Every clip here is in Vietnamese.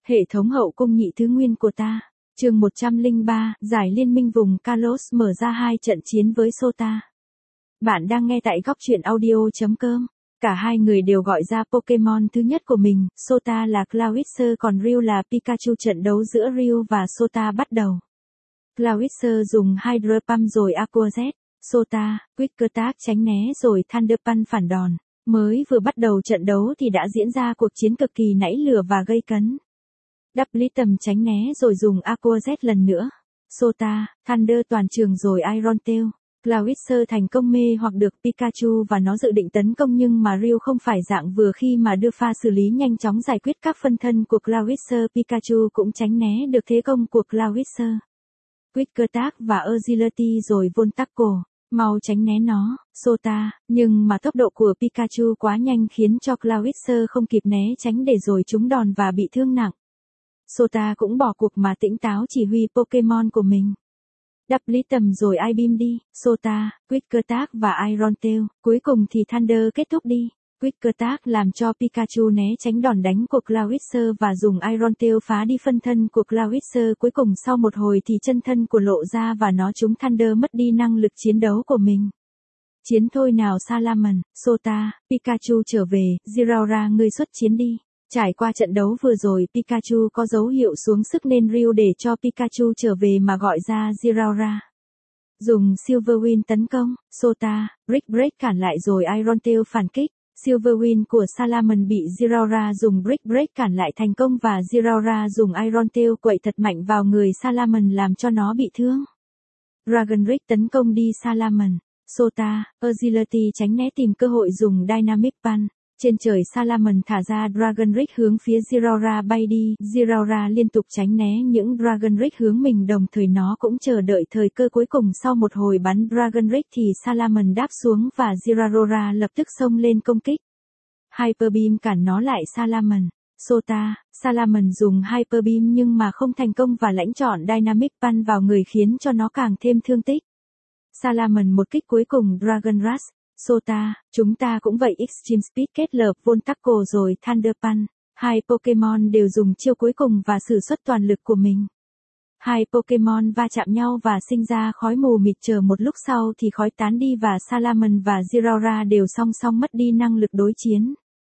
Hệ thống hậu cung nhị thứ nguyên của ta. Chương 103, giải liên minh vùng Kalos mở ra 2 trận chiến với Sota. Bạn đang nghe tại góc truyện audio.com. Cả hai người đều gọi ra Pokemon thứ nhất của mình, Sota là Clawitzer còn Ryu là Pikachu. Trận đấu giữa Ryu và Sota bắt đầu. Clawitzer dùng Hydro Pump rồi Aqua Jet, Sota, Quick Attack tránh né rồi Thunder Punch phản đòn. Mới vừa bắt đầu trận đấu thì đã diễn ra cuộc chiến cực kỳ nảy lửa và gây cấn. Double tầm tránh né rồi dùng Aqua Jet lần nữa. Sota, Thunder toàn trường rồi Iron Tail. Clawitzer thành công mê hoặc được Pikachu và nó dự định tấn công nhưng mà Ryu không phải dạng vừa khi mà đưa pha xử lý nhanh chóng giải quyết các phân thân của Clawitzer. Pikachu cũng tránh né được thế công của Clawitzer. Quick Attack và Agility rồi Voltaco. Mau tránh né nó, Sota, nhưng mà tốc độ của Pikachu quá nhanh khiến cho Clawitzer không kịp né tránh để rồi trúng đòn và bị thương nặng. Sota cũng bỏ cuộc mà tỉnh táo chỉ huy Pokemon của mình. Double tầm rồi I-Beam đi, Sota, Quick Attack và Iron Tail, cuối cùng thì Thunder kết thúc đi. Quick Attack làm cho Pikachu né tránh đòn đánh của Clawitzer và dùng Iron Tail phá đi phân thân của Clawitzer. Cuối cùng sau một hồi thì chân thân của lộ ra và nó trúng Thunder mất đi năng lực chiến đấu của mình. Chiến thôi nào Salamence, Sota, Pikachu trở về, Zeraora ngươi xuất chiến đi. Trải qua trận đấu vừa rồi Pikachu có dấu hiệu xuống sức nên Ryu để cho Pikachu trở về mà gọi ra Zeraora. Dùng Silver Wing tấn công, Sota, Brick Break cản lại rồi Iron Tail phản kích. Silver Wing của Salamence bị Zeraora dùng Brick Break cản lại thành công và Zeraora dùng Iron Tail quậy thật mạnh vào người Salamence làm cho nó bị thương. Dragon Rage tấn công đi Salamence. Sota, Agility tránh né tìm cơ hội dùng Dynamic Punch. Trên trời Salamence thả ra Dragon Rage hướng phía Zeraora bay đi. Zeraora liên tục tránh né những Dragon Rage hướng mình đồng thời nó cũng chờ đợi thời cơ cuối cùng sau một hồi bắn Dragon Rage thì Salamence đáp xuống và Zeraora lập tức xông lên công kích. Hyper Beam cản nó lại Salamence. Sota, Salamence dùng Hyper Beam nhưng mà không thành công và lãnh chọn Dynamic Punch vào người khiến cho nó càng thêm thương tích. Salamence một kích cuối cùng Dragon Rush. Sota, chúng ta cũng vậy Extreme Speed kết hợp Voltaco rồi Thunder Punch. Hai Pokemon đều dùng chiêu cuối cùng và sử xuất toàn lực của mình. Hai Pokemon va chạm nhau và sinh ra khói mù mịt, chờ một lúc sau thì khói tán đi và Salamence và Zeraora đều song song mất đi năng lực đối chiến.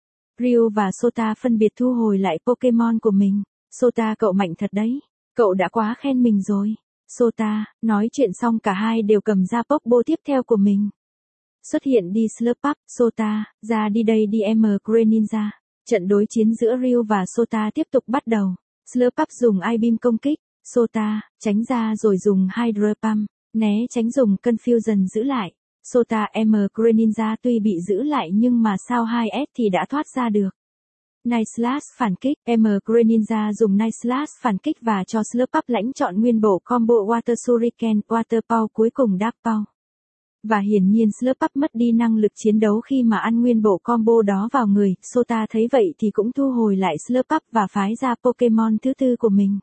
Ryu và Sota phân biệt thu hồi lại Pokemon của mình. Sota cậu mạnh thật đấy. Cậu đã quá khen mình rồi. Sota, nói chuyện xong cả hai đều cầm ra Pokeball tiếp theo của mình. Xuất hiện đi Slurpup, Sota, ra đi đây đi em Greninja. Trận đối chiến giữa Ryu và Sota tiếp tục bắt đầu. Slurpup dùng I-Beam công kích, Sota, tránh ra rồi dùng Hydro Pump, né tránh dùng Confusion giữ lại. Sota em Greninja tuy bị giữ lại nhưng mà sao 2S thì đã thoát ra được. Night Slash phản kích, em Greninja dùng Night Slash phản kích và cho Slurpup lãnh chọn nguyên bộ combo Water Shuriken, Water Power cuối cùng Dark Power. Và hiển nhiên Slurpup mất đi năng lực chiến đấu khi mà ăn nguyên bộ combo đó vào người. Sota thấy vậy thì cũng thu hồi lại Slurpup và phái ra Pokemon thứ tư của mình.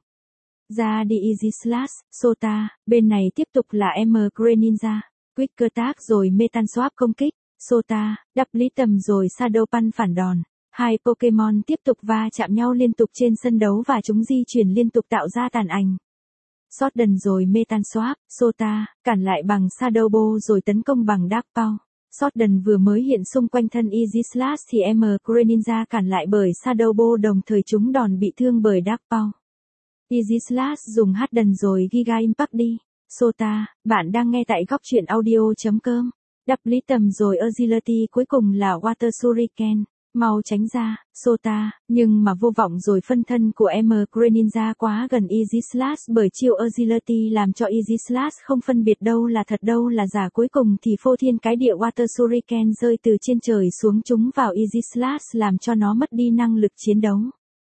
Ra đi Easy Slash, Sota, bên này tiếp tục là em Greninja. Quick Attack rồi Metal Swap công kích, Sota, Double tầm rồi Shadow Punch phản đòn. Hai Pokemon tiếp tục va chạm nhau liên tục trên sân đấu và chúng di chuyển liên tục tạo ra tàn ảnh. Sordon rồi Metal Swap, Sota, cản lại bằng Shadow Ball rồi tấn công bằng Dark Power. Sordon vừa mới hiện xung quanh thân Easy Slash thì em Greninja cản lại bởi Shadow Ball đồng thời chúng đòn bị thương bởi Dark Power. Easy Slash dùng Harden rồi Giga Impact đi. Sota, bạn đang nghe tại góc truyện audio.com. Double tầm rồi Agility cuối cùng là Water Shuriken. Mau tránh ra, Sota, nhưng mà vô vọng rồi phân thân của em Greninja quá gần Easy Slash bởi chiêu Agility làm cho Easy Slash không phân biệt đâu là thật đâu là giả. Cuối cùng thì phô thiên cái địa Water Shuriken rơi từ trên trời xuống trúng vào Easy Slash làm cho nó mất đi năng lực chiến đấu.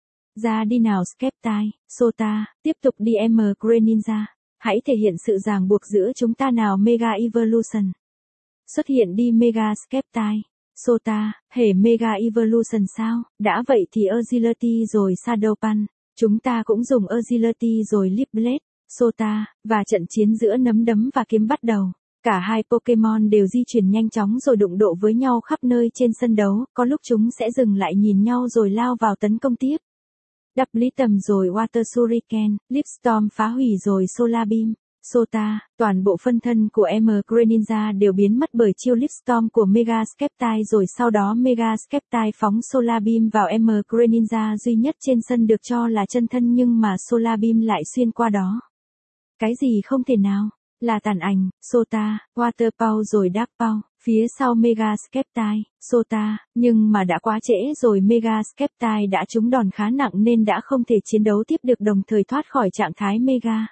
Ra đi nào Sceptile, Sota, tiếp tục đi em Greninja. Hãy thể hiện sự ràng buộc giữa chúng ta nào Mega Evolution. Xuất hiện đi Mega Sceptile. Sota, hề Mega Evolution sao? Đã vậy thì Agility rồi Shadow Punch. Chúng ta cũng dùng Agility rồi Leaf Blade, Sota, và trận chiến giữa nấm đấm và kiếm bắt đầu. Cả hai Pokemon đều di chuyển nhanh chóng rồi đụng độ với nhau khắp nơi trên sân đấu, có lúc chúng sẽ dừng lại nhìn nhau rồi lao vào tấn công tiếp. Đập lý tầm rồi Water Shuriken, Lipstorm phá hủy rồi Solar Beam. Sota, toàn bộ phân thân của M Greninja đều biến mất bởi chiêu Lipstorm của Mega Skeptile rồi sau đó Mega Skeptile phóng Solar Beam vào M Greninja duy nhất trên sân được cho là chân thân nhưng mà Solar Beam lại xuyên qua đó. Cái gì không thể nào, là tàn ảnh, Sota, Water Power rồi Dark Power, phía sau Mega Skeptile, Sota, nhưng mà đã quá trễ rồi Mega Skeptile đã trúng đòn khá nặng nên đã không thể chiến đấu tiếp được đồng thời thoát khỏi trạng thái Mega.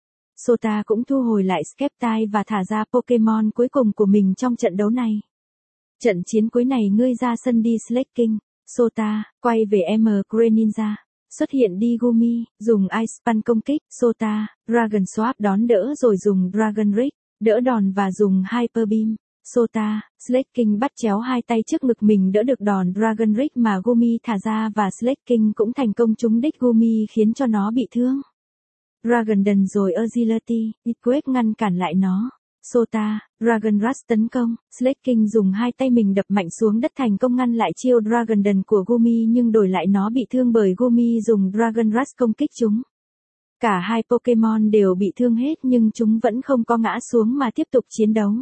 Sota cũng thu hồi lại Skeptile và thả ra Pokemon cuối cùng của mình trong trận đấu này. Trận chiến cuối này ngươi ra sân đi Slaking, Sota, quay về M Greninja. Xuất hiện đi Gumi, dùng Ice Punch công kích, Sota, Dragon Swap đón đỡ rồi dùng Dragon Rig, đỡ đòn và dùng Hyper Beam. Sota, Slaking bắt chéo hai tay trước ngực mình đỡ được đòn Dragon Rig mà Gumi thả ra và Slaking cũng thành công trúng đích Gumi khiến cho nó bị thương. Dragon Dần rồi Agility, Earthquake ngăn cản lại nó. Sota, Dragon Rush tấn công, Slaking dùng hai tay mình đập mạnh xuống đất thành công ngăn lại chiêu Dragon Dần của Gumi nhưng đổi lại nó bị thương bởi Gumi dùng Dragon Rush công kích chúng. Cả hai Pokemon đều bị thương hết nhưng chúng vẫn không có ngã xuống mà tiếp tục chiến đấu.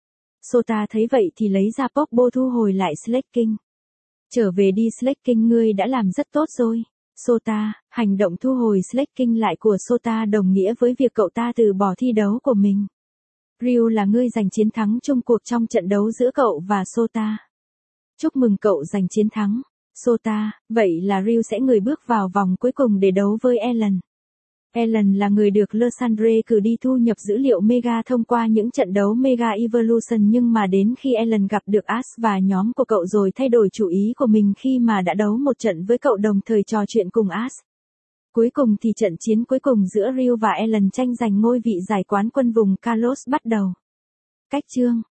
Sota thấy vậy thì lấy ra Pokeball thu hồi lại Slaking. Trở về đi Slaking, ngươi đã làm rất tốt rồi. Sota, hành động thu hồi Slaking lại của Sota đồng nghĩa với việc cậu ta từ bỏ thi đấu của mình. Ryu là ngươi giành chiến thắng chung cuộc trong trận đấu giữa cậu và Sota. Chúc mừng cậu giành chiến thắng. Sota, vậy là Ryu sẽ người bước vào vòng cuối cùng để đấu với Ellen. Ellen là người được Lysandre cử đi thu nhập dữ liệu Mega thông qua những trận đấu Mega Evolution nhưng mà đến khi Ellen gặp được Ash và nhóm của cậu rồi thay đổi chủ ý của mình khi mà đã đấu một trận với cậu đồng thời trò chuyện cùng Ash. Cuối cùng thì trận chiến cuối cùng giữa Ryu và Ellen tranh giành ngôi vị giải quán quân vùng Kalos bắt đầu. Cách chương